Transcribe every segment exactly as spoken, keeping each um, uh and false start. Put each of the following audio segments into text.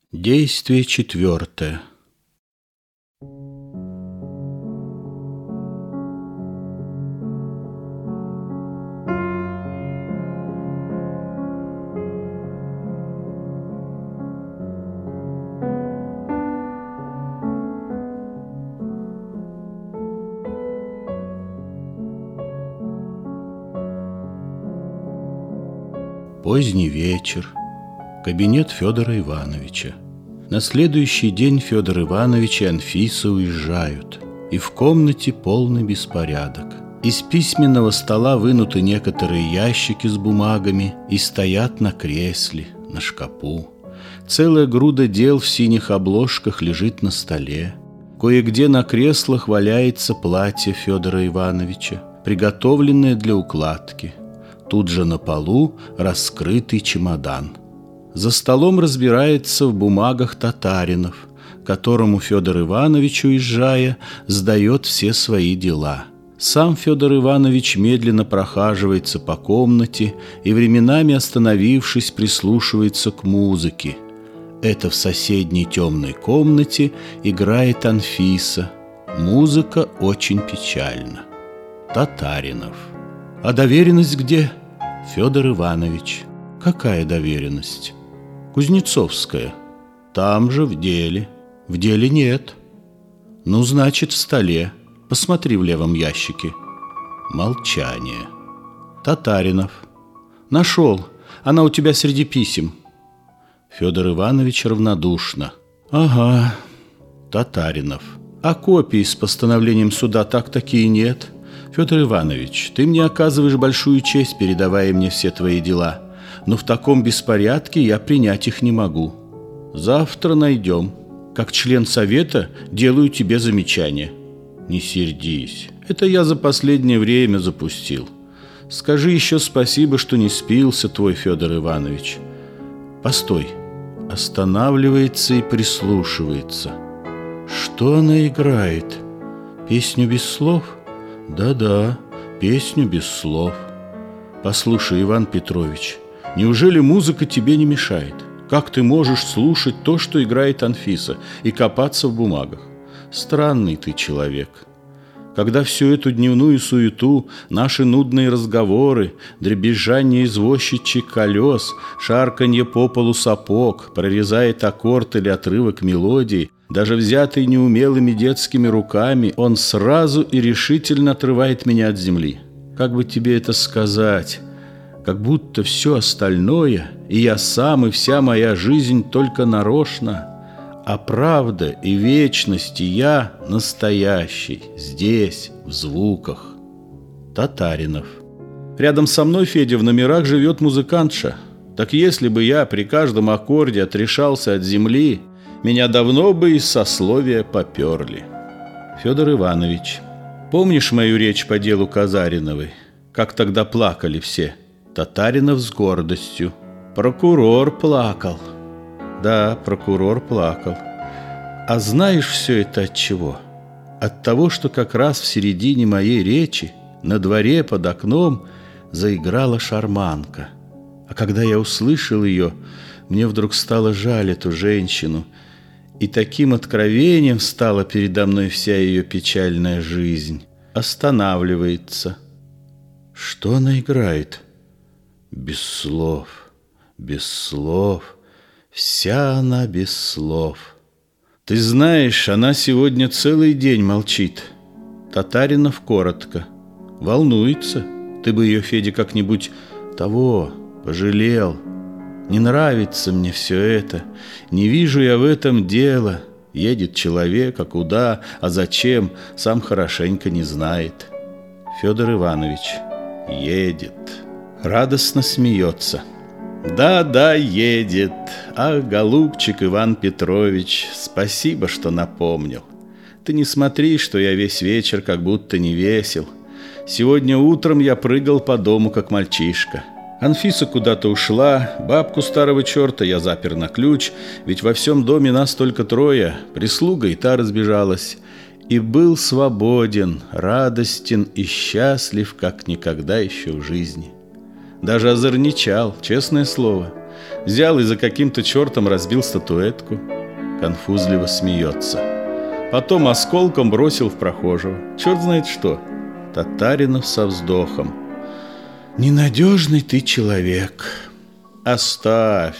Действие четвертое. Поздний вечер. Кабинет Федора Ивановича. На следующий день Федор Иванович и Анфиса уезжают, и в комнате полный беспорядок. Из письменного стола вынуты некоторые ящики с бумагами и стоят на кресле, на шкапу. Целая груда дел в синих обложках лежит на столе. Кое-где на креслах валяется платье Федора Ивановича, приготовленное для укладки. Тут же на полу раскрытый чемодан. За столом разбирается в бумагах Татаринов, которому Федор Иванович, уезжая, сдает все свои дела. Сам Федор Иванович медленно прохаживается по комнате и, временами остановившись, прислушивается к музыке. Это в соседней темной комнате играет Анфиса. Музыка очень печальна. Татаринов. А доверенность где? Федор Иванович. Какая доверенность? Кузнецовская. Там же, в деле. В деле нет. Ну, значит, в столе. Посмотри в левом ящике. Молчание. Татаринов. Нашел. Она у тебя среди писем. Федор Иванович равнодушно. Ага. Татаринов. А копии с постановлением суда так-таки нет. Федор Иванович, ты мне оказываешь большую честь, передавая мне все твои дела. Но в таком беспорядке я принять их не могу. Завтра найдем. Как член совета делаю тебе замечание. Не сердись. Это я за последнее время запустил. Скажи еще спасибо, что не спился твой Федор Иванович. Постой. Останавливается и прислушивается. Что она играет? Песню без слов? Да-да, песню без слов. Послушай, Иван Петрович, неужели музыка тебе не мешает? Как ты можешь слушать то, что играет Анфиса, и копаться в бумагах? Странный ты человек. Когда всю эту дневную суету, наши нудные разговоры, дребезжание извозчичьих колес, шарканье по полу сапог, прорезает аккорд или отрывок мелодии, даже взятый неумелыми детскими руками, он сразу и решительно отрывает меня от земли. Как бы тебе это сказать? Как будто все остальное, и я сам, и вся моя жизнь только нарочно. А правда и вечность, и я настоящий, здесь, в звуках. Татаринов. Рядом со мной, Федя, в номерах живет музыкантша. Так если бы я при каждом аккорде отрешался от земли, меня давно бы из сословия поперли. Федор Иванович, помнишь мою речь по делу Казариновой? Как тогда плакали все? Татаринов с гордостью. Прокурор плакал. Да, прокурор плакал. А знаешь все это от чего? От того, что как раз в середине моей речи на дворе под окном заиграла шарманка. А когда я услышал ее, мне вдруг стало жаль эту женщину, и таким откровением стала передо мной вся ее печальная жизнь. Останавливается. Что она играет? Без слов, без слов. Вся она без слов. Ты знаешь, она сегодня целый день молчит. Татаринов коротко. Волнуется. Ты бы ее, Федя, как-нибудь того пожалел. Не нравится мне все это. Не вижу я в этом дела. Едет человек, а куда, а зачем, сам хорошенько не знает. Федор Иванович едет. Радостно смеется. Да-да, едет. Ах, голубчик Иван Петрович, спасибо, что напомнил. Ты не смотри, что я весь вечер как будто не весел. Сегодня утром я прыгал по дому, как мальчишка. Анфиса куда-то ушла, бабку старого черта я запер на ключ, ведь во всем доме нас только трое, прислуга и та разбежалась. И был свободен, радостен и счастлив, как никогда еще в жизни. Даже озорничал, честное слово. Взял и за каким-то чертом разбил статуэтку. Конфузливо смеется. Потом осколком бросил в прохожего. Черт знает что. Татаринов со вздохом. Ненадежный ты человек. Оставь.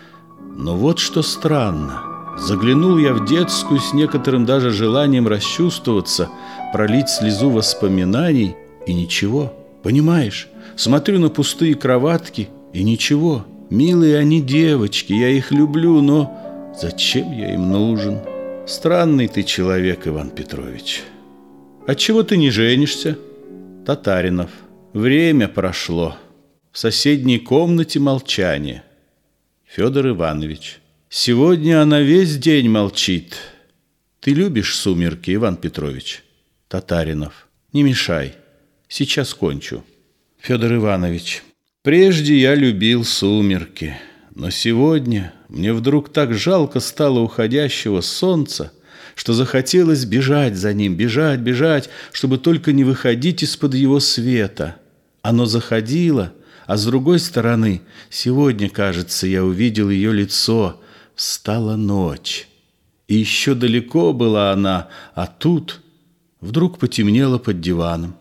Но вот что странно. Заглянул я в детскую с некоторым даже желанием расчувствоваться, пролить слезу воспоминаний, и ничего. Понимаешь? Смотрю на пустые кроватки, и ничего. Милые они девочки, я их люблю, но зачем я им нужен? Странный ты человек, Иван Петрович. Отчего ты не женишься? Татаринов. Время прошло. В соседней комнате молчание. Федор Иванович. Сегодня она весь день молчит. Ты любишь сумерки, Иван Петрович? Татаринов. Не мешай. Сейчас кончу. Федор Иванович. Прежде я любил сумерки, но сегодня мне вдруг так жалко стало уходящего солнца, что захотелось бежать за ним, бежать, бежать, чтобы только не выходить из-под его света. Оно заходило, а с другой стороны, сегодня, кажется, я увидел ее лицо. Встала ночь, и еще далеко была она, а тут вдруг потемнело под диваном.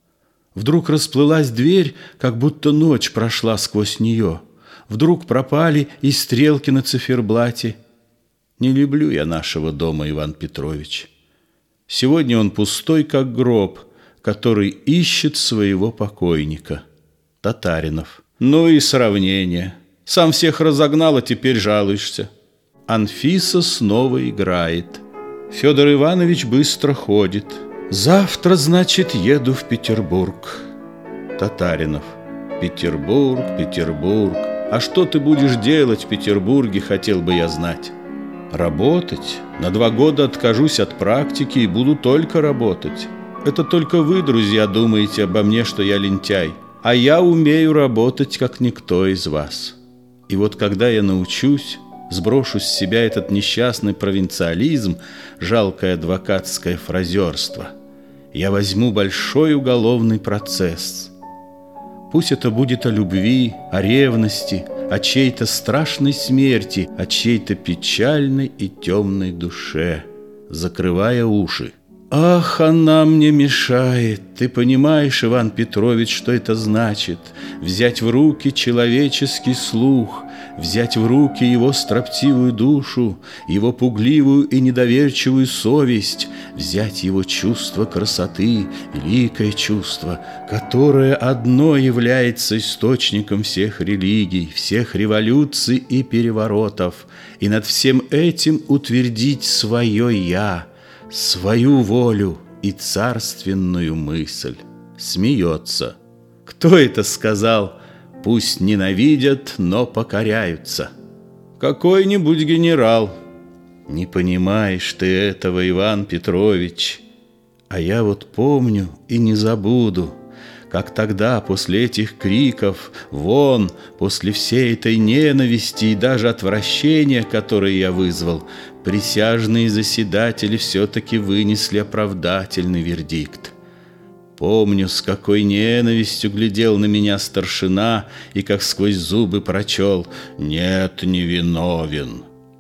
Вдруг расплылась дверь, как будто ночь прошла сквозь нее. Вдруг пропали и стрелки на циферблате. Не люблю я нашего дома, Иван Петрович. Сегодня он пустой, как гроб, который ищет своего покойника. Татаринов. Ну и сравнение. Сам всех разогнал, а теперь жалуешься. Анфиса снова играет. Федор Иванович быстро ходит. Завтра, значит, еду в Петербург. Татаринов. Петербург, Петербург. А что ты будешь делать в Петербурге, хотел бы я знать. Работать? На два года откажусь от практики и буду только работать. Это только вы, друзья, думаете обо мне, что я лентяй. А я умею работать, как никто из вас. И вот когда я научусь, сброшу с себя этот несчастный провинциализм, жалкое адвокатское фразерство, я возьму большой уголовный процесс. Пусть это будет о любви, о ревности, о чьей-то страшной смерти, о чьей-то печальной и темной душе, закрывая уши. Ах, она мне мешает. Ты понимаешь, Иван Петрович, что это значит? Взять в руки человеческий слух, взять в руки его строптивую душу, его пугливую и недоверчивую совесть, взять его чувство красоты, великое чувство, которое одно является источником всех религий, всех революций и переворотов, и над всем этим утвердить свое «я», свою волю и царственную мысль. Смеется. Кто это сказал? Пусть ненавидят, но покоряются. Какой-нибудь генерал. Не понимаешь ты этого, Иван Петрович. А я вот помню и не забуду, как тогда после этих криков «Вон!», после всей этой ненависти и даже отвращения, которые я вызвал, присяжные заседатели все-таки вынесли оправдательный вердикт. Помню, с какой ненавистью глядел на меня старшина и как сквозь зубы прочел «Нет, не виновен».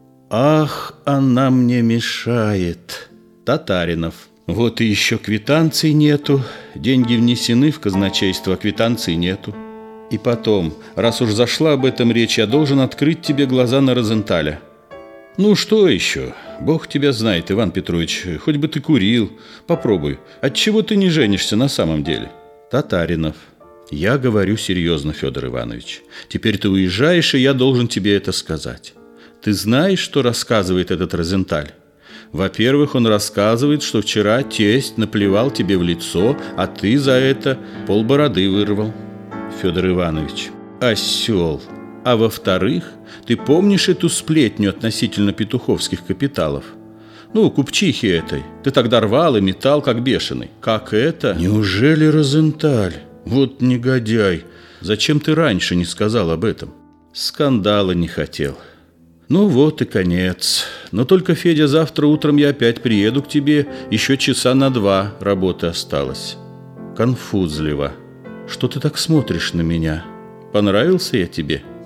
Ах, она мне мешает. Татаринов. Вот и еще квитанций нету. Деньги внесены в казначейство, а квитанций нету. И потом, раз уж зашла об этом речь, я должен открыть тебе глаза на Розенталя. Ну, что еще? Бог тебя знает, Иван Петрович, хоть бы ты курил. Попробуй. Отчего ты не женишься на самом деле? Татаринов. Я говорю серьезно, Федор Иванович. Теперь ты уезжаешь, и я должен тебе это сказать. Ты знаешь, что рассказывает этот Розенталь? Во-первых, он рассказывает, что вчера тесть наплевал тебе в лицо, а ты за это полбороды вырвал. Федор Иванович. Осел. А во-вторых, ты помнишь эту сплетню относительно петуховских капиталов? Ну, купчихи этой. Ты тогда рвал и метал, как бешеный. Как это? Неужели Розенталь? Вот негодяй. Зачем ты раньше не сказал об этом? Скандала не хотел. Ну вот и конец. Но только, Федя, завтра утром я опять приеду к тебе. Еще часа на два работы осталось. Конфузливо. Что ты так смотришь на меня? Понравился я тебе?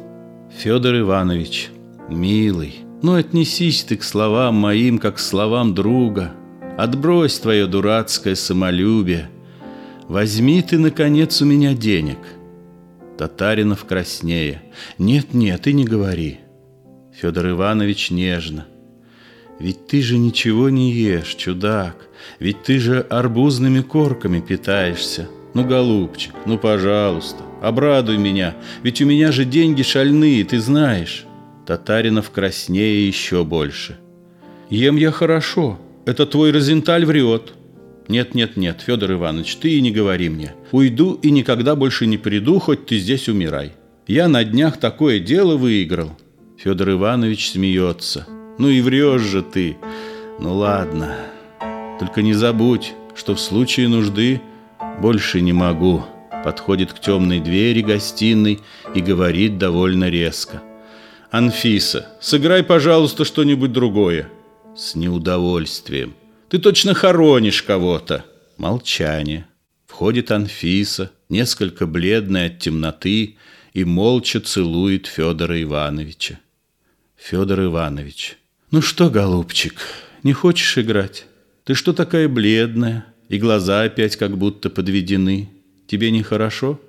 Федор Иванович, милый, ну отнесись ты к словам моим, как к словам друга. Отбрось твое дурацкое самолюбие. Возьми ты, наконец, у меня денег. Татаринов краснея. Нет, нет, и не говори. Федор Иванович нежно. Ведь ты же ничего не ешь, чудак. Ведь ты же арбузными корками питаешься. Ну, голубчик, ну, пожалуйста, обрадуй меня. Ведь у меня же деньги шальные, ты знаешь. Татаринов краснея еще больше. Ем я хорошо. Это твой Розенталь врет. Нет, нет, нет, Федор Иванович, ты и не говори мне. Уйду и никогда больше не приду, хоть ты здесь умирай. Я на днях такое дело выиграл. Федор Иванович смеется. Ну и врешь же ты. Ну ладно. Только не забудь, что в случае нужды больше не могу. Подходит к темной двери гостиной и говорит довольно резко. Анфиса, сыграй, пожалуйста, что-нибудь другое. С неудовольствием. Ты точно хоронишь кого-то. Молчание. Входит Анфиса, несколько бледная от темноты, и молча целует Федора Ивановича. Федор Иванович. Ну что, голубчик, не хочешь играть? Ты что такая бледная? И глаза опять как будто подведены. Тебе нехорошо?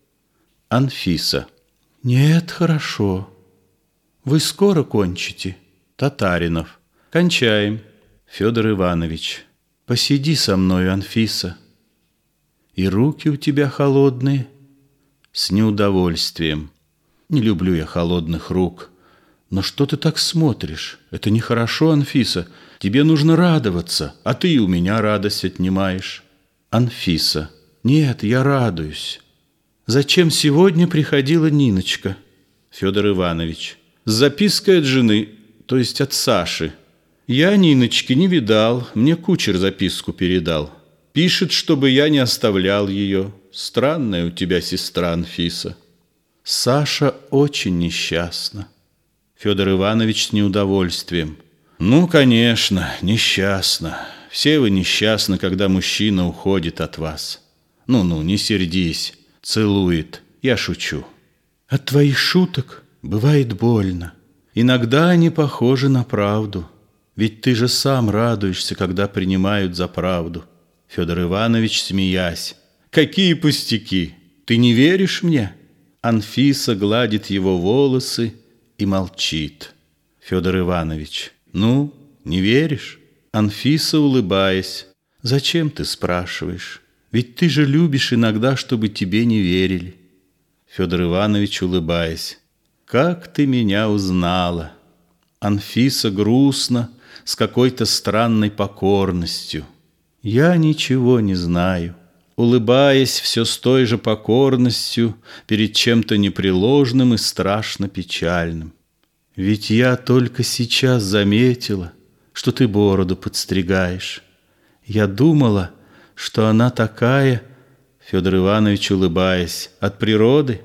Анфиса. Нет, хорошо. Вы скоро кончите? Татаринов. Кончаем. Федор Иванович. Посиди со мной, Анфиса. И руки у тебя холодные. С неудовольствием. Не люблю я холодных рук. Но что ты так смотришь? Это нехорошо, Анфиса. Тебе нужно радоваться, а ты и у меня радость отнимаешь. Анфиса. Нет, я радуюсь. Зачем сегодня приходила Ниночка? Федор Иванович. С запиской от жены, то есть от Саши. Я Ниночки не видал, мне кучер записку передал. Пишет, чтобы я не оставлял ее. Странная у тебя сестра, Анфиса. Саша очень несчастна. Федор Иванович с неудовольствием. Ну, конечно, несчастна. Все вы несчастны, когда мужчина уходит от вас. Ну-ну, не сердись. Целует. Я шучу. От твоих шуток бывает больно. Иногда они похожи на правду. Ведь ты же сам радуешься, когда принимают за правду. Федор Иванович, смеясь. Какие пустяки! Ты не веришь мне? Анфиса гладит его волосы и молчит. Федор Иванович. Ну, не веришь? Анфиса, улыбаясь. Зачем ты спрашиваешь? Ведь ты же любишь иногда, чтобы тебе не верили. Федор Иванович, улыбаясь. Как ты меня узнала? Анфиса грустно, с какой-то странной покорностью. Я ничего не знаю. Улыбаясь все с той же покорностью перед чем-то непреложным и страшно печальным. Ведь я только сейчас заметила, что ты бороду подстригаешь. Я думала, что она такая, Федор Иванович, улыбаясь, от природы.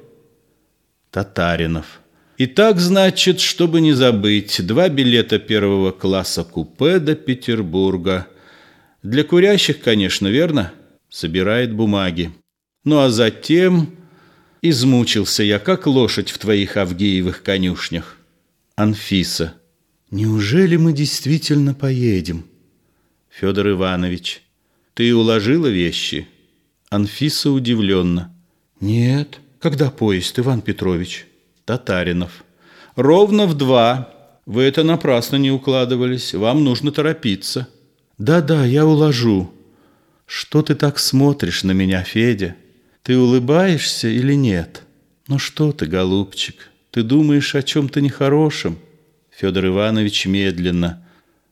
Татаринов. Итак, значит, чтобы не забыть, два билета первого класса купе до Петербурга. Для курящих, конечно, верно? Собирает бумаги. Ну, а затем измучился я, как лошадь в твоих Авгеевых конюшнях. Анфиса. Неужели мы действительно поедем? Федор Иванович. Ты уложила вещи? Анфиса удивленно. Нет. Когда поезд, Иван Петрович? Татаринов. Ровно в два. Вы это напрасно не укладывались. Вам нужно торопиться. Да-да, я уложу. Что ты так смотришь на меня, Федя? Ты улыбаешься или нет? Ну что ты, голубчик, ты думаешь о чем-то нехорошем? Федор Иванович медленно.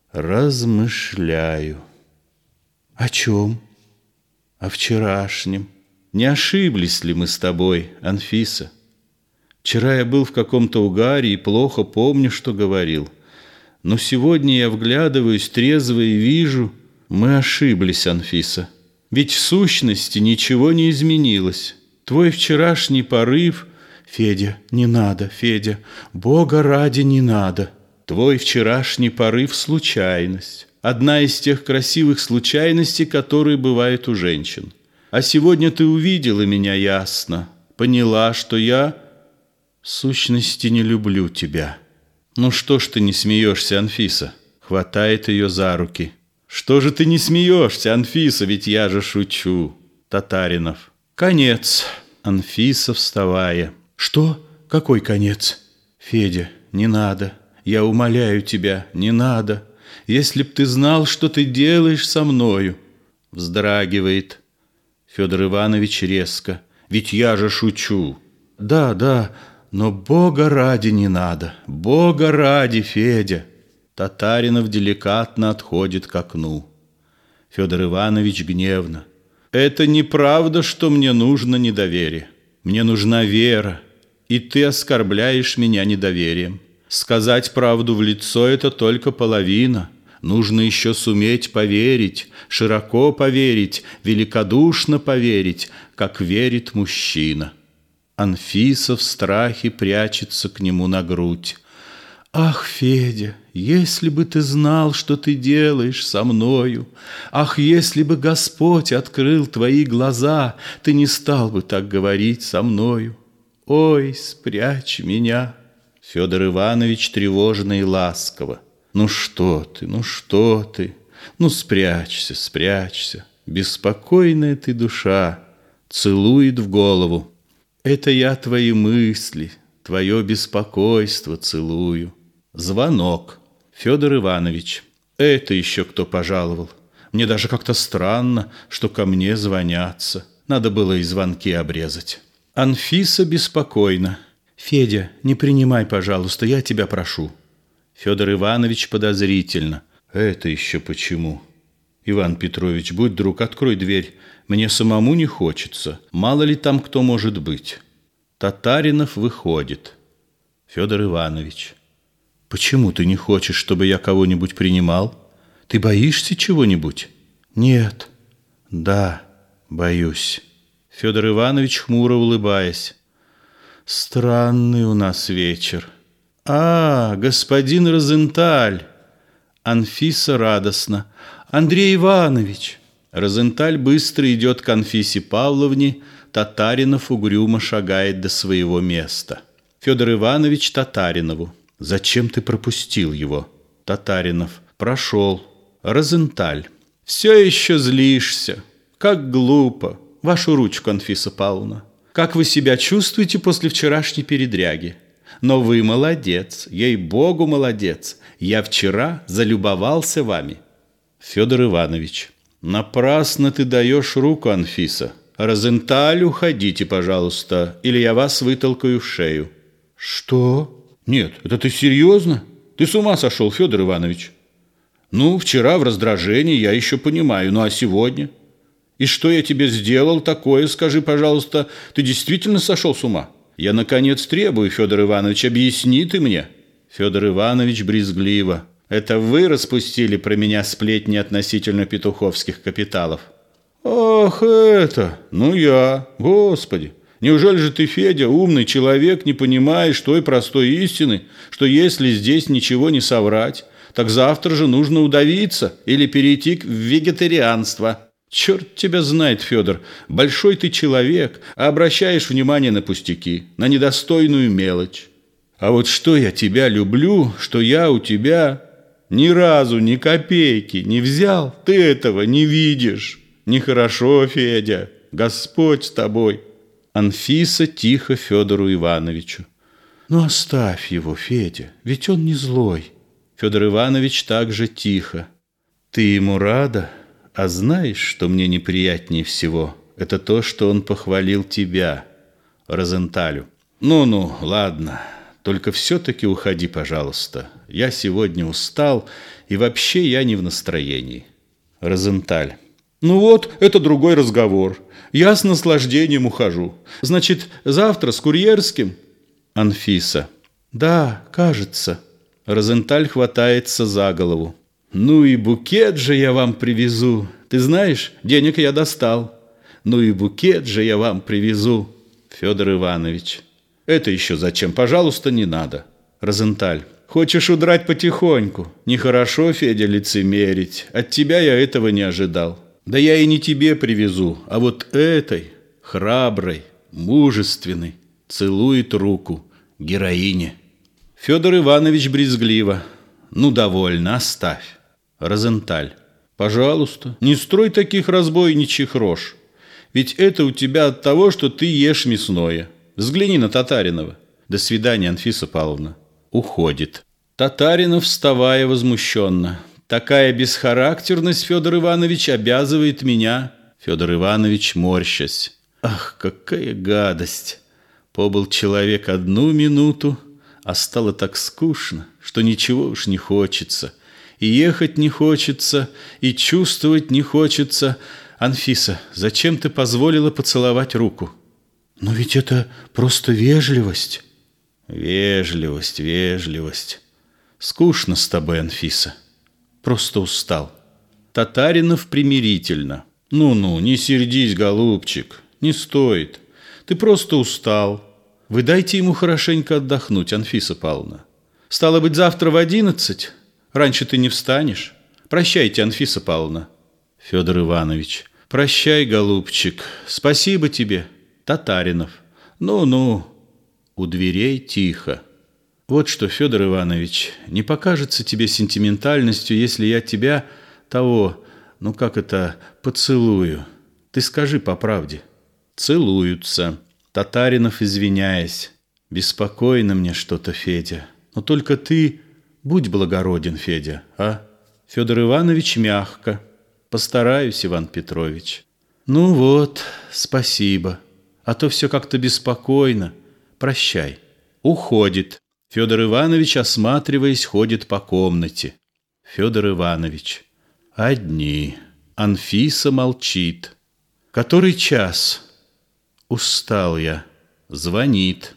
Размышляю. О чем? О вчерашнем. Не ошиблись ли мы с тобой, Анфиса? Вчера я был в каком-то угаре и плохо помню, что говорил. Но сегодня я вглядываюсь трезво и вижу, мы ошиблись, Анфиса. Ведь в сущности ничего не изменилось. Твой вчерашний порыв... Федя, не надо, Федя, Бога ради, не надо. Твой вчерашний порыв — случайность. Одна из тех красивых случайностей, которые бывают у женщин. А сегодня ты увидела меня ясно, поняла, что я... В сущности, не люблю тебя. Ну что ж ты не смеешься, Анфиса? Хватает ее за руки. Что же ты не смеешься, Анфиса, ведь я же шучу. Татаринов. Конец. Анфиса, вставая. Что? Какой конец? Федя, не надо. Я умоляю тебя, не надо. Если б ты знал, что ты делаешь со мною. Вздрагивает. Федор Иванович резко. Ведь я же шучу. Да, да, но Бога ради не надо. Бога ради, Федя. Татаринов деликатно отходит к окну. Федор Иванович гневно. Это неправда, что мне нужно недоверие. Мне нужна вера, и ты оскорбляешь меня недоверием. Сказать правду в лицо – это только половина. Нужно еще суметь поверить, широко поверить, великодушно поверить, как верит мужчина. Анфиса в страхе прячется к нему на грудь. Ах, Федя, если бы ты знал, что ты делаешь со мною, ах, если бы Господь открыл твои глаза, ты не стал бы так говорить со мною. Ой, спрячь меня. Федор Иванович тревожно и ласково. Ну что ты, ну что ты? Ну спрячься, спрячься. Беспокойная ты душа. Целует в голову. Это я твои мысли, твое беспокойство целую. Звонок. Федор Иванович. Это еще кто пожаловал? Мне даже как-то странно, что ко мне звонятся. Надо было и звонки обрезать. Анфиса беспокойна. Федя, не принимай, пожалуйста, я тебя прошу. Федор Иванович подозрительно. Это еще почему? Иван Петрович, будь друг, открой дверь. Мне самому не хочется. Мало ли там кто может быть. Татаринов выходит. Федор Иванович. Почему ты не хочешь, чтобы я кого-нибудь принимал? Ты боишься чего-нибудь? Нет. Да, боюсь. Федор Иванович, хмуро улыбаясь. Странный у нас вечер. А, господин Розенталь. Анфиса радостно. Андрей Иванович. Розенталь быстро идет к Анфисе Павловне. Татаринов угрюмо шагает до своего места. Федор Иванович Татаринову. Зачем ты пропустил его? Татаринов. Прошел. Розенталь. Все еще злишься. Как глупо. Вашу ручку, Анфиса Павловна. Как вы себя чувствуете после вчерашней передряги? Но вы молодец, ей-богу, молодец. Я вчера залюбовался вами. Федор Иванович. Напрасно ты даешь руку, Анфиса. Розенталь, уходите, пожалуйста, или я вас вытолкаю в шею. Что? Нет, это ты серьезно? Ты с ума сошел, Федор Иванович? Ну, вчера в раздражении я еще понимаю, ну а сегодня? И что я тебе сделал такое, скажи, пожалуйста, ты действительно сошел с ума? Я, наконец, требую, Федор Иванович, объясни ты мне. Федор Иванович брезгливо. Это вы распустили про меня сплетни относительно петуховских капиталов? Ах, это, ну я, Господи. Неужели же ты, Федя, умный человек, не понимаешь той простой истины, что если здесь ничего не соврать, так завтра же нужно удавиться или перейти в вегетарианство? Черт тебя знает, Федор, большой ты человек, а обращаешь внимание на пустяки, на недостойную мелочь. А вот что я тебя люблю, что я у тебя ни разу ни копейки не взял, ты этого не видишь. Нехорошо, Федя, Господь с тобой. Анфиса тихо Федору Ивановичу. Ну оставь его, Федя, ведь он не злой. Федор Иванович также тихо. Ты ему рада? А знаешь, что мне неприятнее всего? Это то, что он похвалил тебя, Розенталю. Ну-ну, ладно, только все-таки уходи, пожалуйста. Я сегодня устал, и вообще я не в настроении. Розенталь. Ну вот, это другой разговор. Я с наслаждением ухожу. Значит, завтра с курьерским? Анфиса. Да, кажется. Розенталь хватается за голову. Ну и букет же я вам привезу. Ты знаешь, денег я достал. Ну и букет же я вам привезу. Федор Иванович. Это еще зачем? Пожалуйста, не надо. Розенталь. Хочешь удрать потихоньку? Нехорошо, Федя, лицемерить. От тебя я этого не ожидал. Да я и не тебе привезу, а вот этой, храброй, мужественной, целует руку. героине. Федор Иванович брезгливо: ну, довольно, оставь. Розенталь: пожалуйста, не строй таких разбойничьих рож. Ведь это у тебя от того, что ты ешь мясное. Взгляни на Татаринова. До свидания, Анфиса Павловна. Уходит. Татаринов, вставая возмущенно: такая бесхарактерность, Федор Иванович, обязывает меня. Федор Иванович, морщась: ах, какая гадость! Побыл человек одну минуту, а стало так скучно, что ничего уж не хочется. И ехать не хочется, и чувствовать не хочется. Анфиса, зачем ты позволила поцеловать руку? Но ведь это просто вежливость. Вежливость, вежливость. Скучно с тобой, Анфиса. Просто устал. Татаринов примирительно: ну-ну, не сердись, голубчик, не стоит. Ты просто устал. Вы дайте ему хорошенько отдохнуть, Анфиса Павловна. Стало быть, завтра в одиннадцать? Раньше ты не встанешь. Прощайте, Анфиса Павловна. Федор Иванович: прощай, голубчик, спасибо тебе. Татаринов: ну-ну. У дверей тихо. Вот что, Федор Иванович, не покажется тебе сентиментальностью, если я тебя того, ну как это, поцелую. Ты скажи по правде. Целуются. Татаринов, извиняясь: беспокойно мне что-то, Федя. Но только ты будь благороден, Федя, а? Федор Иванович мягко: постараюсь, Иван Петрович. Ну вот, спасибо. А то все как-то беспокойно. Прощай. Уходит. Федор Иванович, осматриваясь, ходит по комнате. Федор Иванович: одни. Анфиса молчит. Который час? Устал я. Звонит.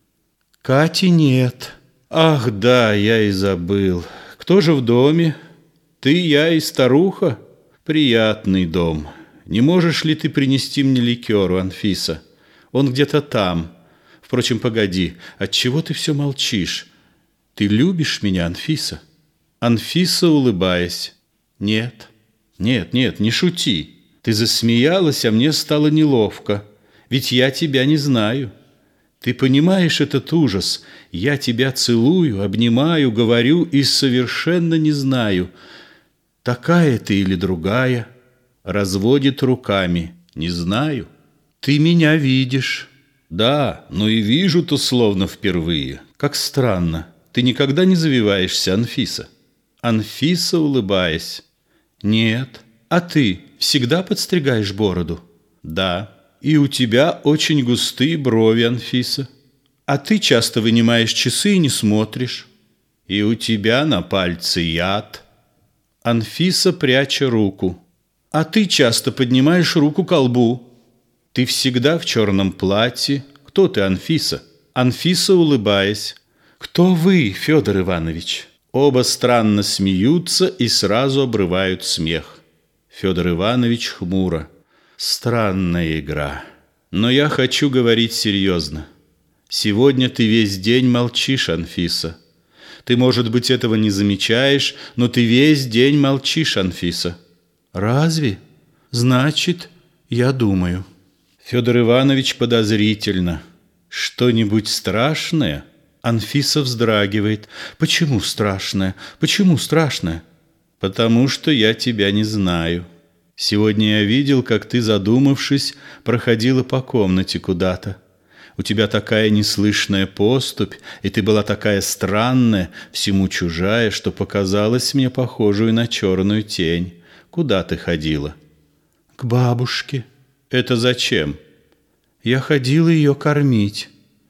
Кати нет. Ах, да, я и забыл. Кто же в доме? Ты, я и старуха? Приятный дом. Не можешь ли ты принести мне ликеру, Анфиса? Он где-то там. Впрочем, погоди, отчего ты все молчишь? Ты любишь меня, Анфиса? Анфиса, улыбаясь: нет, нет, нет, не шути. Ты засмеялась, а мне стало неловко. Ведь я тебя не знаю. Ты понимаешь этот ужас? Я тебя целую, обнимаю, говорю и совершенно не знаю, такая ты или другая. Разводит руками: не знаю. Ты меня видишь. Да, но и вижу-то словно впервые. Как странно. Ты никогда не завиваешься, Анфиса? Анфиса, улыбаясь: нет. А ты всегда подстригаешь бороду? Да. И у тебя очень густые брови, Анфиса. А ты часто вынимаешь часы и не смотришь. И у тебя на пальце яд. Анфиса, пряча руку: а ты часто поднимаешь руку ко лбу. Ты всегда в черном платье. Кто ты, Анфиса? Анфиса, улыбаясь: кто вы, Федор Иванович? Оба странно смеются и сразу обрывают смех. Федор Иванович хмуро: странная игра. Но я хочу говорить серьезно. Сегодня ты весь день молчишь, Анфиса. Ты, может быть, этого не замечаешь, но ты весь день молчишь, Анфиса. Разве? Значит, я думаю. Федор Иванович подозрительно: что-нибудь страшное? Анфиса вздрагивает: почему страшное? Почему страшное? Потому что я тебя не знаю. Сегодня я видел, как ты, задумавшись, проходила по комнате куда-то. У тебя такая неслышная поступь, и ты была такая странная, всему чужая, что показалась мне похожую на черную тень. Куда ты ходила? К бабушке. Это зачем? Я ходила ее кормить.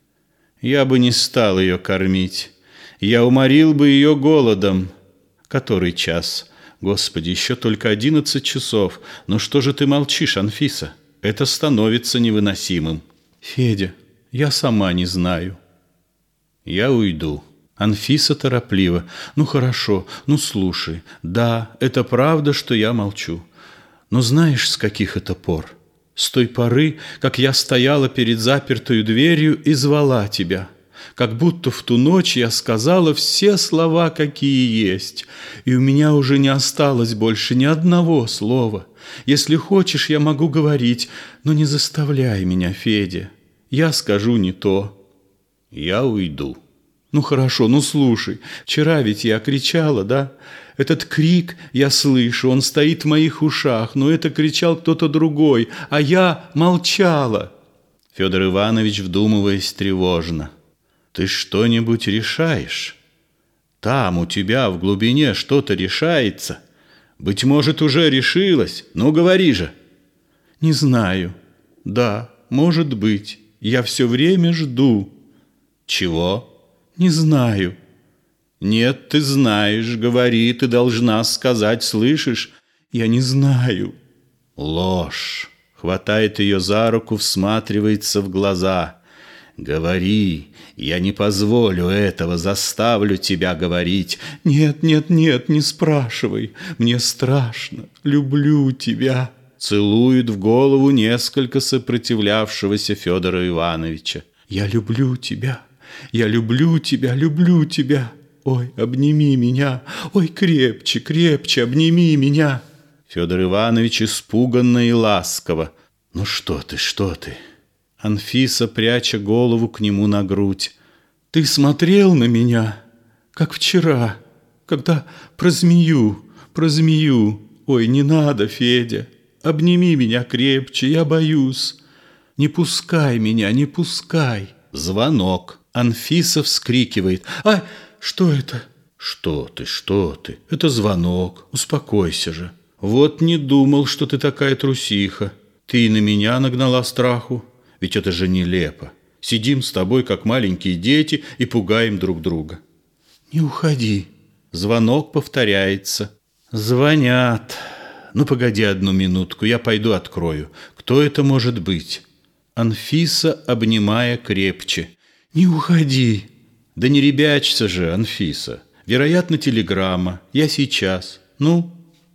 Я бы не стал ее кормить. Я уморил бы ее голодом. Который час? Господи, еще только одиннадцать часов. Ну что же ты молчишь, Анфиса? Это становится невыносимым. Федя, я сама не знаю. Я уйду. Анфиса торопливо: ну хорошо, ну слушай. Да, это правда, что я молчу. Но знаешь, с каких это пор? С той поры, как я стояла перед запертою дверью и звала тебя. Как будто в ту ночь я сказала все слова, какие есть, и у меня уже не осталось больше ни одного слова. Если хочешь, я могу говорить, но не заставляй меня, Федя. Я скажу не то. Я уйду. Ну хорошо, ну слушай, вчера ведь я кричала, да? Этот крик я слышу, он стоит в моих ушах, но это кричал кто-то другой, а я молчала. Федор Иванович, вдумываясь тревожно. Ты что-нибудь решаешь? Там у тебя в глубине что-то решается. Быть может, уже решилось. Ну, говори же. Не знаю. Да, может быть. Я все время жду. Чего? Не знаю. Нет, ты знаешь, говори, ты должна сказать, слышишь? Я не знаю. Ложь. Хватает ее за руку, всматривается в глаза. Говори, я не позволю этого, заставлю тебя говорить. Нет, нет, нет, не спрашивай, мне страшно, люблю тебя. Целует в голову несколько сопротивлявшегося Федора Ивановича. Я люблю тебя, я люблю тебя, люблю тебя. Ой, обними меня, ой, крепче, крепче, обними меня. Федор Иванович испуганно и ласково. Ну что ты, что ты? Анфиса, пряча голову к нему на грудь. Ты смотрел на меня, как вчера, когда про змею, про змею. Ой, не надо, Федя, обними меня крепче, я боюсь. Не пускай меня, не пускай. Звонок. Анфиса вскрикивает. Ай, что это? Что ты, что ты? Это звонок, успокойся же. Вот не думал, что ты такая трусиха. Ты и на меня нагнала страху. Ведь это же нелепо. Сидим с тобой, как маленькие дети, и пугаем друг друга. Не уходи. Звонок повторяется. Звонят. Ну, погоди одну минутку, я пойду открою. Кто это может быть? Анфиса, обнимая крепче. Не уходи. Да не ребячься же, Анфиса. Вероятно, телеграмма. Я сейчас. Ну?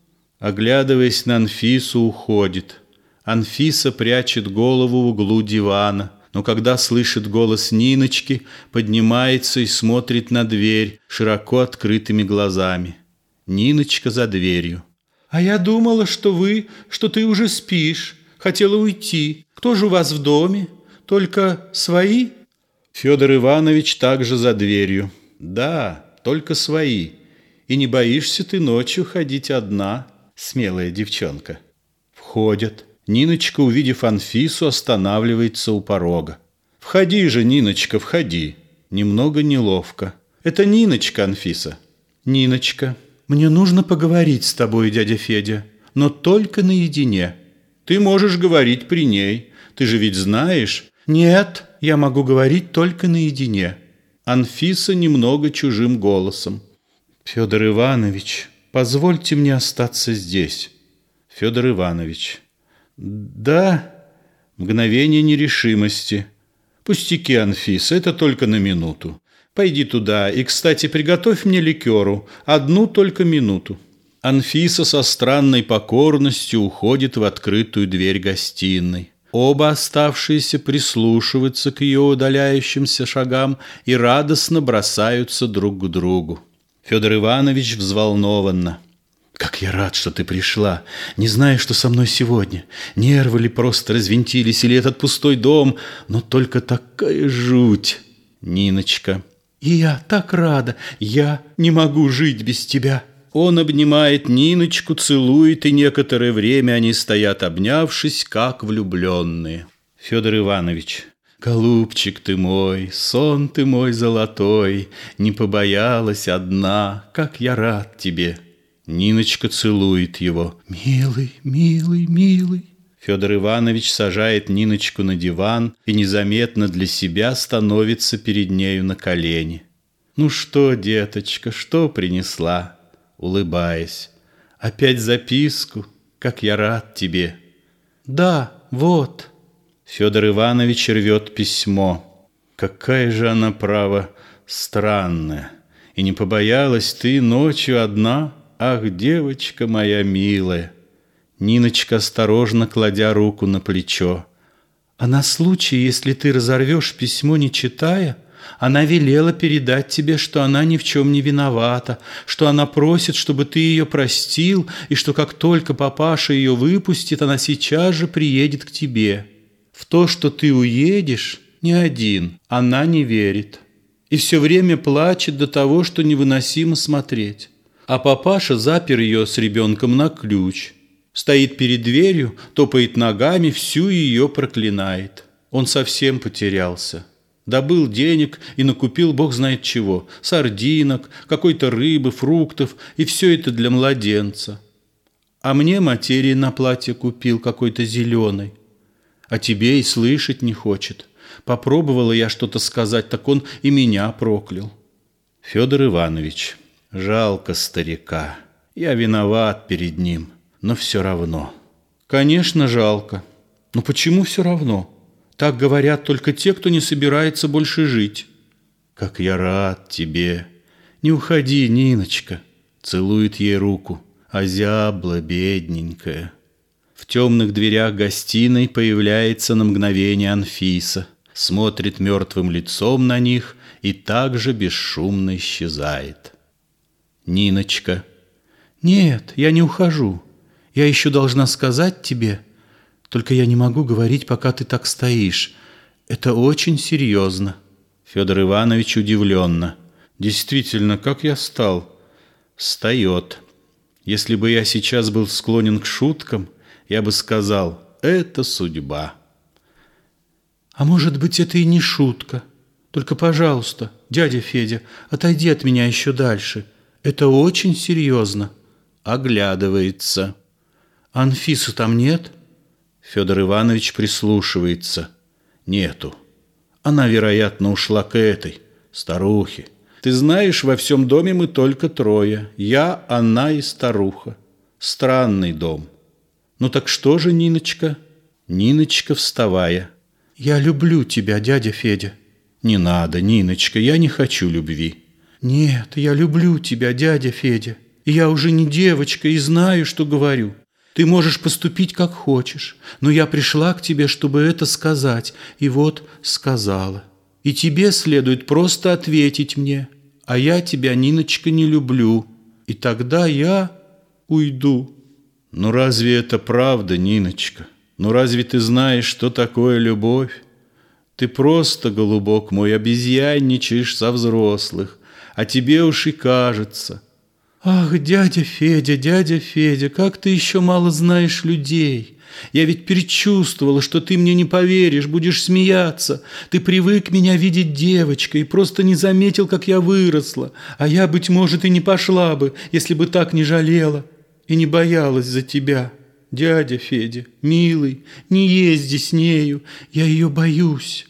Оглядываясь на Анфису, уходит. Анфиса прячет голову в углу дивана, но когда слышит голос Ниночки, поднимается и смотрит на дверь широко открытыми глазами. Ниночка за дверью. А я думала, что вы, что ты уже спишь, хотела уйти. Кто же у вас в доме? Только свои? Федор Иванович также за дверью. Да, только свои. И не боишься ты ночью ходить одна, смелая девчонка? Входят. Ниночка, увидев Анфису, останавливается у порога. «Входи же, Ниночка, входи!» Немного неловко. «Это Ниночка, Анфиса». «Ниночка, мне нужно поговорить с тобой, дядя Федя, но только наедине». «Ты можешь говорить при ней. Ты же ведь знаешь...» «Нет, я могу говорить только наедине». Анфиса немного чужим голосом. «Федор Иванович, позвольте мне остаться здесь». Федор Иванович. «Да». Мгновение нерешимости. «Пустяки, Анфиса, это только на минуту. Пойди туда и, кстати, приготовь мне ликеру. Одну только минуту». Анфиса со странной покорностью уходит в открытую дверь гостиной. Оба оставшиеся прислушиваются к ее удаляющимся шагам и радостно бросаются друг к другу. Федор Иванович взволнованно. «Как я рад, что ты пришла. Не знаю, что со мной сегодня. Нервы ли просто развинтились, или этот пустой дом, но только такая жуть». Ниночка. «И я так рада. Я не могу жить без тебя». Он обнимает Ниночку, целует, и некоторое время они стоят, обнявшись, как влюбленные. Федор Иванович. «Голубчик ты мой, сон ты мой золотой, не побоялась одна, как я рад тебе». Ниночка целует его. «Милый, милый, милый». Федор Иванович сажает Ниночку на диван и незаметно для себя становится перед нею на колени. «Ну что, деточка, что принесла?» Улыбаясь. «Опять записку? Как я рад тебе!» «Да, вот». Федор Иванович рвет письмо. «Какая же она, право, странная! И не побоялась ты ночью одна? Ах, девочка моя милая!» Ниночка, осторожно кладя руку на плечо. «А на случай, если ты разорвешь письмо, не читая, она велела передать тебе, что она ни в чем не виновата, что она просит, чтобы ты ее простил, и что как только папаша ее выпустит, она сейчас же приедет к тебе. В то, что ты уедешь, Не один. Она не верит. И все время плачет до того, что невыносимо смотреть. А папаша запер ее с ребенком на ключ. Стоит перед дверью, топает ногами, всю ее проклинает. Он совсем потерялся. Добыл денег и накупил бог знает чего. Сардинок, какой-то рыбы, фруктов. И все это для младенца. А мне материи на платье купил какой-то зеленый. А тебе и слышать не хочет. Попробовала я что-то сказать, так он и меня проклял. Федор Иванович, жалко старика. Я виноват перед ним, но все равно. Конечно, жалко. Но почему все равно? Так говорят только те, кто не собирается больше жить. Как я рад тебе. Не уходи, Ниночка. Целует ей руку. Озябла, бедненькая. В темных дверях гостиной появляется на мгновение Анфиса. Смотрит мертвым лицом на них и также бесшумно исчезает. Ниночка. Нет, я не ухожу. Я еще должна сказать тебе. Только я не могу говорить, пока ты так стоишь. Это очень серьезно. Федор Иванович удивленно. Действительно, как я стал? Встает. Если бы я сейчас был склонен к шуткам, я бы сказал, это судьба. А может быть, это и не шутка. Только, пожалуйста, дядя Федя, отойди от меня еще дальше. Это очень серьезно. Оглядывается. Анфисы там нет? Федор Иванович прислушивается. Нету. Она, вероятно, ушла к этой старухе. Ты знаешь, во всем доме мы только трое. Я, она и старуха. Странный дом. Ну так что же, Ниночка? Ниночка, вставая. Я люблю тебя, дядя Федя. Не надо, Ниночка, я не хочу любви. Нет, я люблю тебя, дядя Федя. И я уже не девочка и знаю, что говорю. Ты можешь поступить, как хочешь. Но я пришла к тебе, чтобы это сказать. И вот сказала. И тебе следует просто ответить мне. А я тебя, Ниночка, не люблю. И тогда я уйду. Ну разве это правда, Ниночка? Ну разве ты знаешь, что такое любовь? Ты просто, голубок мой, обезьянничаешь со взрослых. А тебе уж и кажется. Ах, дядя Федя, дядя Федя, как ты еще мало знаешь людей. Я ведь предчувствовала, что ты мне не поверишь, будешь смеяться. Ты привык меня видеть девочкой и просто не заметил, как я выросла. А я, быть может, и не пошла бы, если бы так не жалела и не боялась за тебя. Дядя Федя, милый, не езди с нею, я ее боюсь.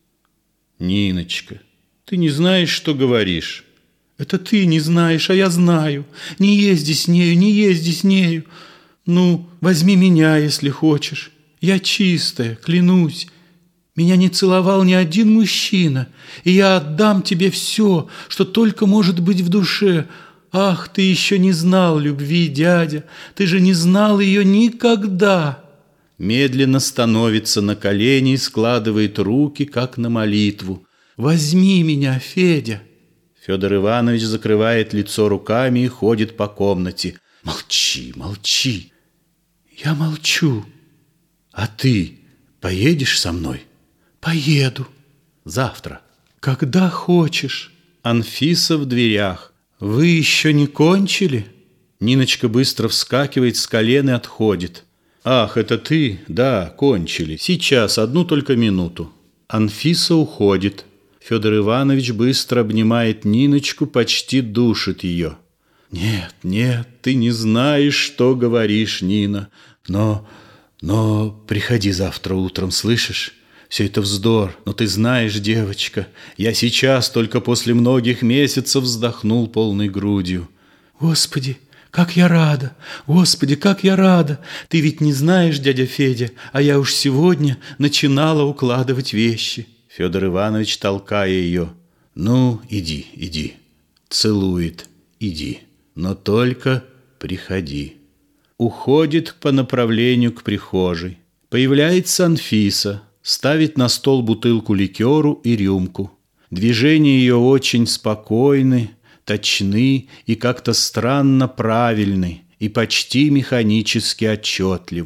Ниночка, ты не знаешь, что говоришь. Это ты не знаешь, а я знаю. Не езди с нею, не езди с нею. Ну, возьми меня, если хочешь. Я чистая, клянусь. Меня не целовал ни один мужчина, и я отдам тебе все, что только может быть в душе. Ах, ты еще не знал любви, дядя, ты же не знал ее никогда. Медленно становится на колени и складывает руки, как на молитву. Возьми меня, Федя. Федор Иванович закрывает лицо руками и ходит по комнате. Молчи, молчи. Я молчу. А ты поедешь со мной? Поеду. Завтра. Когда хочешь. Анфиса в дверях. Вы еще не кончили? Ниночка быстро вскакивает с колен и отходит. Ах, это ты? Да, кончили. Сейчас, одну только минуту. Анфиса уходит. Федор Иванович быстро обнимает Ниночку, почти душит ее. Нет, нет, ты не знаешь, что говоришь, Нина. Но, но приходи завтра утром, слышишь? Все это вздор, но ты знаешь, девочка, я сейчас только после многих месяцев вздохнул полной грудью. Господи, как я рада! Господи, как я рада! Ты ведь не знаешь, дядя Федя, а я уж сегодня начинала укладывать вещи. Федор Иванович, толкая ее. Ну, иди, иди. Целует. Иди. Но только приходи. Уходит по направлению к прихожей. Появляется Анфиса. Ставит на стол бутылку ликеру и рюмку. Движения ее очень спокойны, точны и как-то странно правильны и почти механически отчетливы.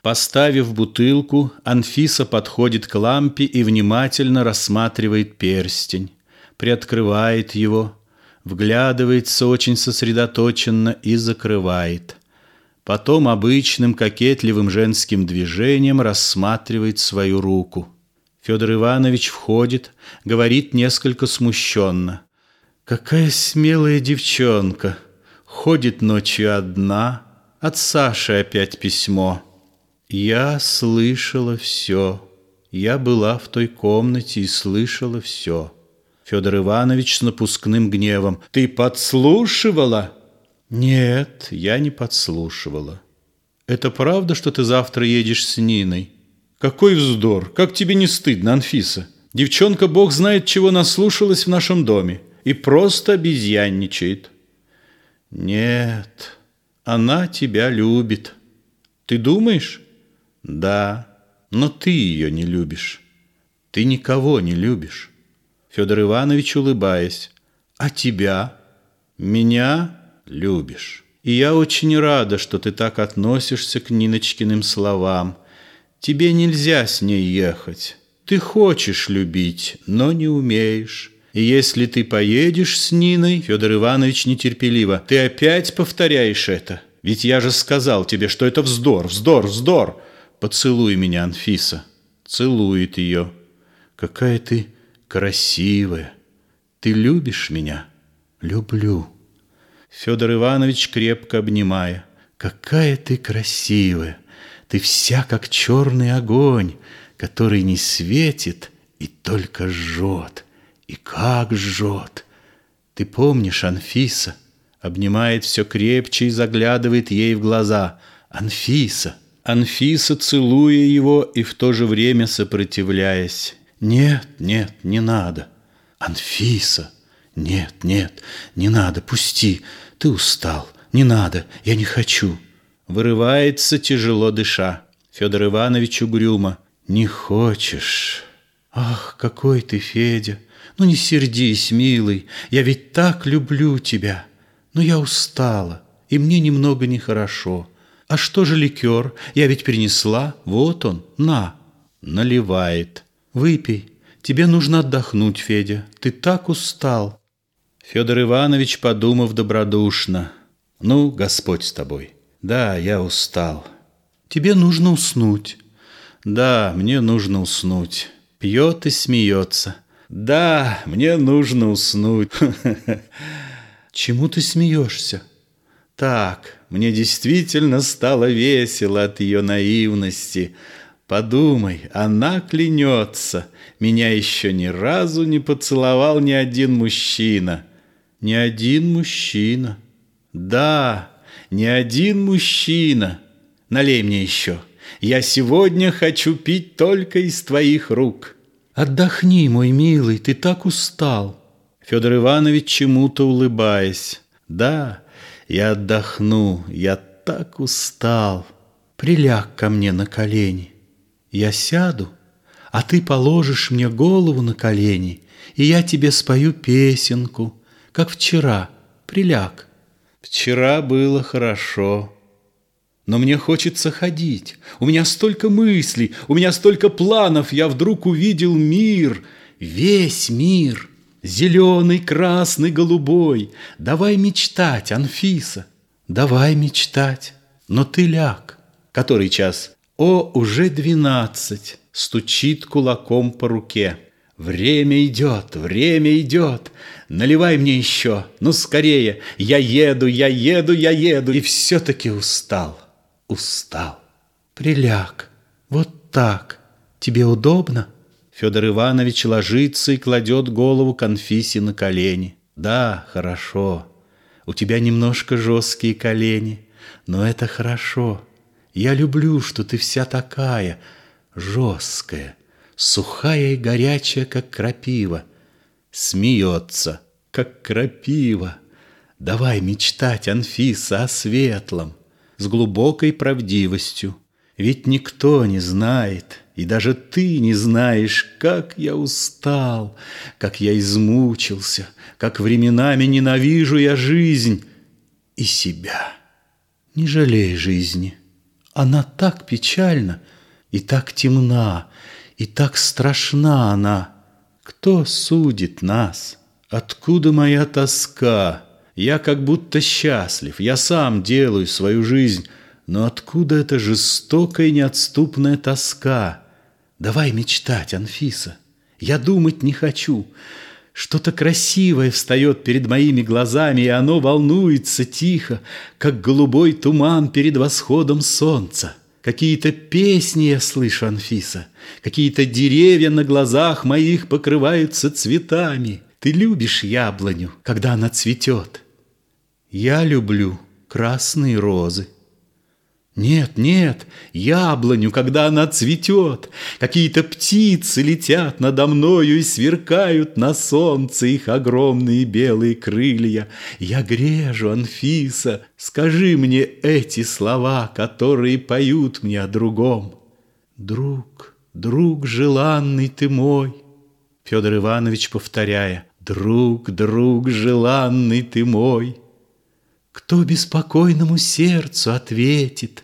Поставив бутылку, Анфиса подходит к лампе и внимательно рассматривает перстень, приоткрывает его, вглядывается очень сосредоточенно и закрывает. Потом обычным кокетливым женским движением рассматривает свою руку. Федор Иванович входит, говорит несколько смущенно: «Какая смелая девчонка! Ходит ночью одна, от Саши опять письмо». Я слышала все. Я была в той комнате и слышала все. Федор Иванович с напускным гневом: «Ты подслушивала?» «Нет, я не подслушивала». «Это правда, что ты завтра едешь с Ниной?» «Какой вздор! Как тебе не стыдно, Анфиса? Девчонка бог знает чего наслушалась в нашем доме и просто обезьянничает». «Нет, она тебя любит». «Ты думаешь?» «Да, но ты ее не любишь. Ты никого не любишь». Федор Иванович, улыбаясь: «А тебя?» «Меня любишь. И я очень рада, что ты так относишься к Ниночкиным словам. Тебе нельзя с ней ехать. Ты хочешь любить, но не умеешь. И если ты поедешь с Ниной...» Федор Иванович нетерпеливо: «Ты опять повторяешь это? Ведь я же сказал тебе, что это вздор, вздор, вздор. Поцелуй меня, Анфиса». Целует ее. «Какая ты красивая. Ты любишь меня?» «Люблю». Федор Иванович, крепко обнимая: «Какая ты красивая. Ты вся как черный огонь, который не светит и только жжет. И как жжет. Ты помнишь, Анфиса?» Обнимает все крепче и заглядывает ей в глаза: «Анфиса». Анфиса, целуя его и в то же время сопротивляясь: «Нет, нет, не надо». «Анфиса». «Нет, нет, не надо, пусти. Ты устал. Не надо, я не хочу». Вырывается, тяжело дыша. Федор Иванович угрюмо: «Не хочешь? Ах, какой ты, Федя! Ну не сердись, милый, я ведь так люблю тебя. Но я устала, и мне немного нехорошо. А что же ликер? Я ведь принесла, вот он, на». Наливает: «Выпей, тебе нужно отдохнуть, Федя, ты так устал». Федор Иванович, подумав добродушно: «Ну, Господь с тобой. Да, я устал». «Тебе нужно уснуть». «Да, мне нужно уснуть». Пьет и смеется: «Да, мне нужно уснуть». «Чему ты смеешься?» «Так, мне действительно стало весело от ее наивности. Подумай, она клянется, меня еще ни разу не поцеловал ни один мужчина». «Ни один мужчина?» «Да, ни один мужчина. Налей мне еще. Я сегодня хочу пить только из твоих рук». «Отдохни, мой милый, ты так устал». Федор Иванович, чему-то улыбаясь: «Да, я отдохну, я так устал». «Приляг ко мне на колени. Я сяду, а ты положишь мне голову на колени, и я тебе спою песенку, как вчера. Приляг». «Вчера было хорошо. Но мне хочется ходить. У меня столько мыслей, у меня столько планов. Я вдруг увидел мир, весь мир, зеленый, красный, голубой. Давай мечтать, Анфиса, давай мечтать. Но ты ляг». «Который час?» «О, уже двенадцать». Стучит кулаком по руке: «Время идет, время идет. Наливай мне еще, ну скорее. Я еду, я еду, я еду. И все-таки устал, устал». «Приляг, вот так. Тебе удобно?» Федор Иванович ложится и кладет голову к Анфисе на колени. «Да, хорошо. У тебя немножко жесткие колени, но это хорошо. Я люблю, что ты вся такая жесткая, сухая и горячая, как крапива». Смеется: «Как крапива. Давай мечтать, Анфиса, о светлом». С глубокой правдивостью: «Ведь никто не знает, и даже ты не знаешь, как я устал, как я измучился, как временами ненавижу я жизнь и себя. Не жалей жизни. Она так печальна, и так темна, и так страшна она. Кто судит нас? Откуда моя тоска? Я как будто счастлив, я сам делаю свою жизнь, но откуда эта жестокая и неотступная тоска? Давай мечтать, Анфиса. Я думать не хочу. Что-то красивое встает перед моими глазами, и оно волнуется тихо, как голубой туман перед восходом солнца. Какие-то песни я слышу, Анфиса, какие-то деревья на глазах моих покрываются цветами. Ты любишь яблоню, когда она цветет? Я люблю красные розы. Нет, нет, яблоню, когда она цветет. Какие-то птицы летят надо мною и сверкают на солнце их огромные белые крылья. Я грежу, Анфиса, скажи мне эти слова, которые поют мне о другом. Друг, друг желанный ты мой, Федор Иванович повторяя, друг, друг желанный ты мой. Кто беспокойному сердцу ответит?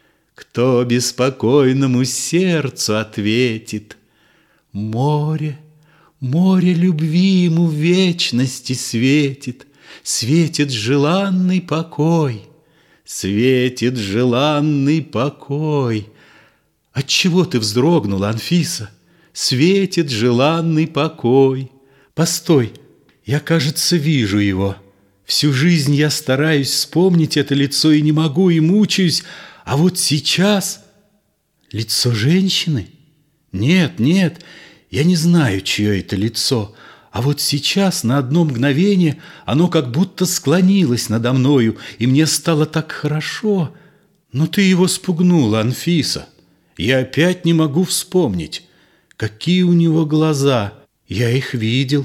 Кто беспокойному сердцу ответит? Море, море любви ему в вечности светит, светит желанный покой, светит желанный покой. Отчего ты вздрогнула, Анфиса? Светит желанный покой. Постой, я, кажется, вижу его. Всю жизнь я стараюсь вспомнить это лицо и не могу, и мучаюсь. А вот сейчас лицо женщины? Нет, нет, я не знаю, чье это лицо. А вот сейчас на одно мгновение оно как будто склонилось надо мною, и мне стало так хорошо. Но ты его спугнула, Анфиса. Я опять не могу вспомнить, какие у него глаза. Я их видел.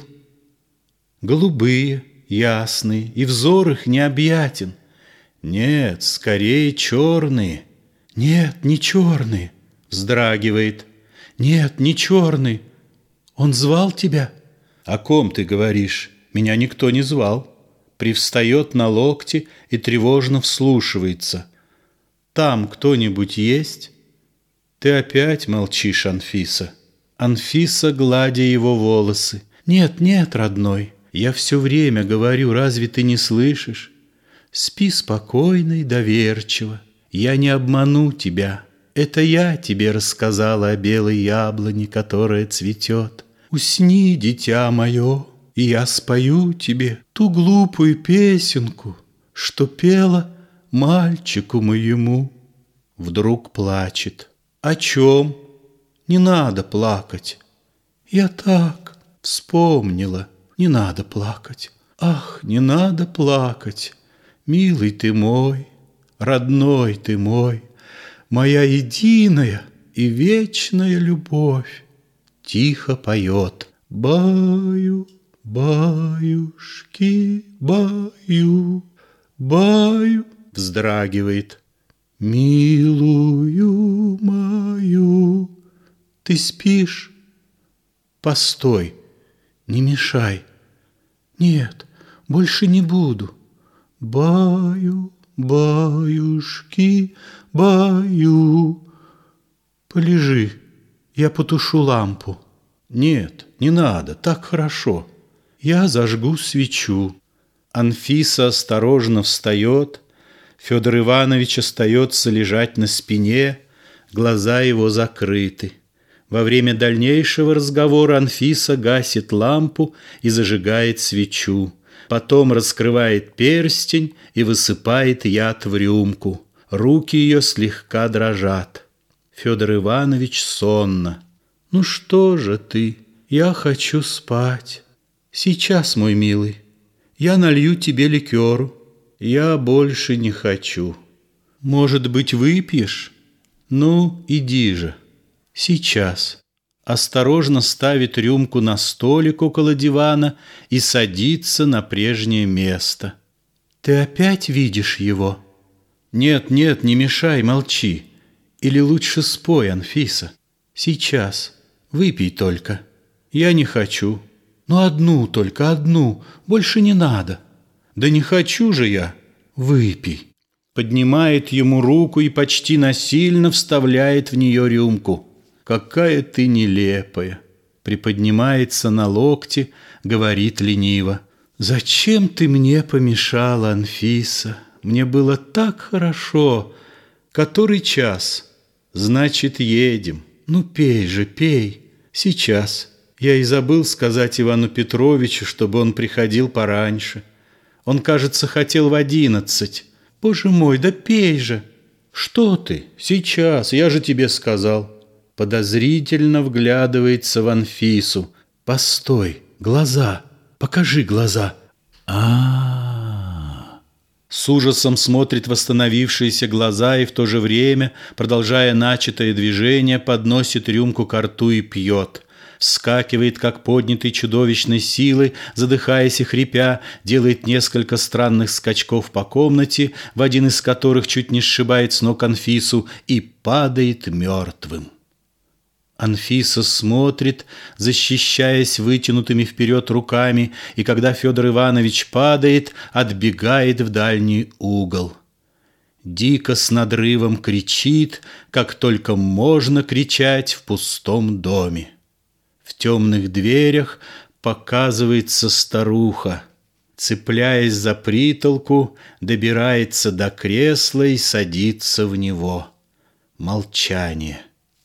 Голубые, ясные, и взор их необъятен. Нет, скорее черные. Нет, не черные. Вздрагивает. Нет, не черные. Он звал тебя? О ком ты говоришь? Меня никто не звал. Привстает на локте и тревожно вслушивается. Там кто-нибудь есть? Ты опять молчишь, Анфиса. Анфиса, гладя его волосы. Нет, нет, родной. Я все время говорю, разве ты не слышишь? Спи спокойно и доверчиво. Я не обману тебя. Это я тебе рассказала о белой яблоне, которая цветет. Усни, дитя мое, и я спою тебе ту глупую песенку, что пела мальчику моему. Вдруг плачет. О чем? Не надо плакать. Я так вспомнила. Не надо плакать. Ах, не надо плакать. Милый ты мой, родной ты мой, моя единая и вечная любовь. Тихо поет. Баю, баюшки, баю, баю. Вздрагивает. Милую мою. Ты спишь? Постой, не мешай. Нет, больше не буду. Баю, баюшки, баю. Полежи, я потушу лампу. Нет, не надо, так хорошо. Я зажгу свечу. Анфиса осторожно встает. Федор Иванович остается лежать на спине, глаза его закрыты. Во время дальнейшего разговора Анфиса гасит лампу и зажигает свечу. Потом раскрывает перстень и высыпает яд в рюмку. Руки ее слегка дрожат. Федор Иванович сонно. Ну что же ты? Я хочу спать. Сейчас, мой милый, я налью тебе ликеру. Я больше не хочу. Может быть, выпьешь? Ну, иди же. Сейчас. Осторожно ставит рюмку на столик около дивана и садится на прежнее место. Ты опять видишь его? Нет, нет, не мешай, молчи. Или лучше спой, Анфиса. Сейчас. Выпей только. Я не хочу. Ну, одну только, одну. Больше не надо. Да не хочу же я. Выпей. поднимает ему руку и почти насильно вставляет в нее рюмку. «Какая ты нелепая!» Приподнимается на локте, говорит лениво. «Зачем ты мне помешала, Анфиса? Мне было так хорошо. Который час? Значит, едем. Ну, пей же, пей. Сейчас. Я и забыл сказать Ивану Петровичу, чтобы он приходил пораньше. Он, кажется, хотел в одиннадцать. Боже мой, да пей же!» «Что ты? Сейчас, я же тебе сказал». Подозрительно вглядывается в Анфису. «Постой, глаза, покажи глаза». А-а-а. С ужасом смотрит в восстановившиеся глаза и в то же время, продолжая начатое движение, подносит рюмку ко рту и пьет. Вскакивает, как поднятый чудовищной силой, задыхаясь и хрипя, делает несколько странных скачков по комнате, в один из которых чуть не сшибает с ног Анфису, и падает мертвым. Анфиса смотрит, защищаясь вытянутыми вперед руками, и когда Федор Иванович падает, отбегает в дальний угол. Дико с надрывом кричит, как только можно кричать в пустом доме. В темных дверях показывается старуха. Цепляясь за притолку, добирается до кресла и садится в него. Молчание.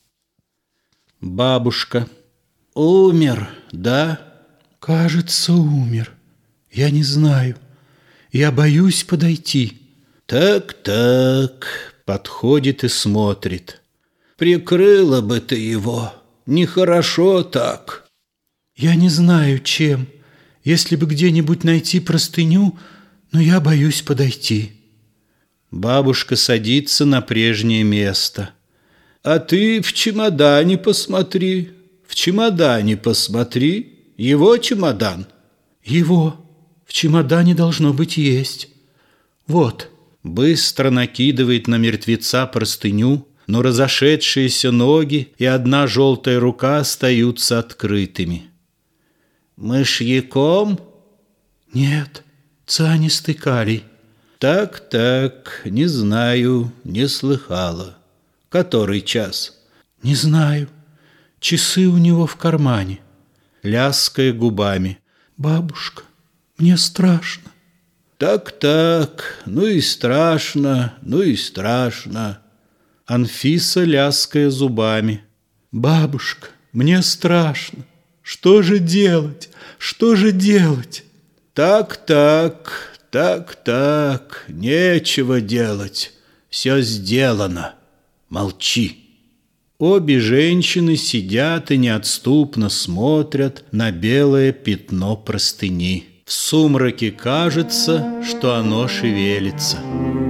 Бабушка. «Умер, да?» «Кажется, умер. Я не знаю. Я боюсь подойти». «Так-так», подходит и смотрит. «Прикрыла бы ты его. Нехорошо так». «Я не знаю, чем. Если бы где-нибудь найти простыню, но я боюсь подойти». Бабушка садится на прежнее место. «А ты в чемодане посмотри, в чемодане посмотри. Его чемодан?» «Его. В чемодане должно быть есть. Вот». Быстро накидывает на мертвеца простыню, но разошедшиеся ноги и одна желтая рука остаются открытыми. «Мышьяком?» «Нет, цианистый калий». «Так-так, не знаю, не слыхала. Который час?» «Не знаю. Часы у него в кармане». Ляская губами. «Бабушка, мне страшно». «Так-так, ну и страшно, ну и страшно». Анфиса, ляская зубами. «Бабушка, мне страшно. Что же делать? Что же делать?» «Так-так, так-так, нечего делать. Все сделано. Молчи». Обе женщины сидят и неотступно смотрят на белое пятно простыни. В сумраке кажется, что оно шевелится.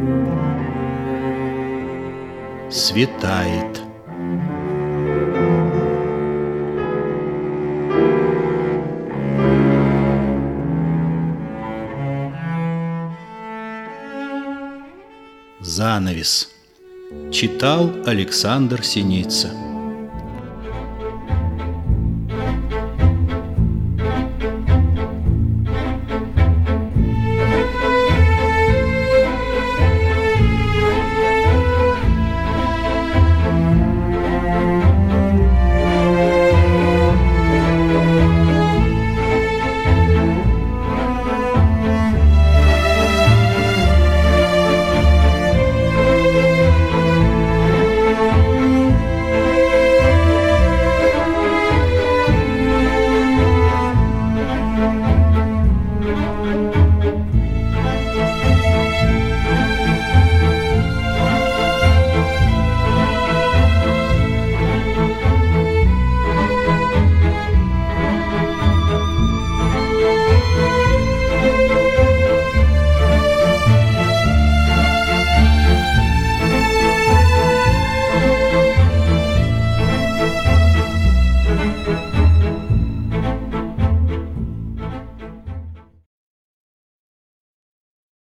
Светает. Занавес. Читал Александр Синица.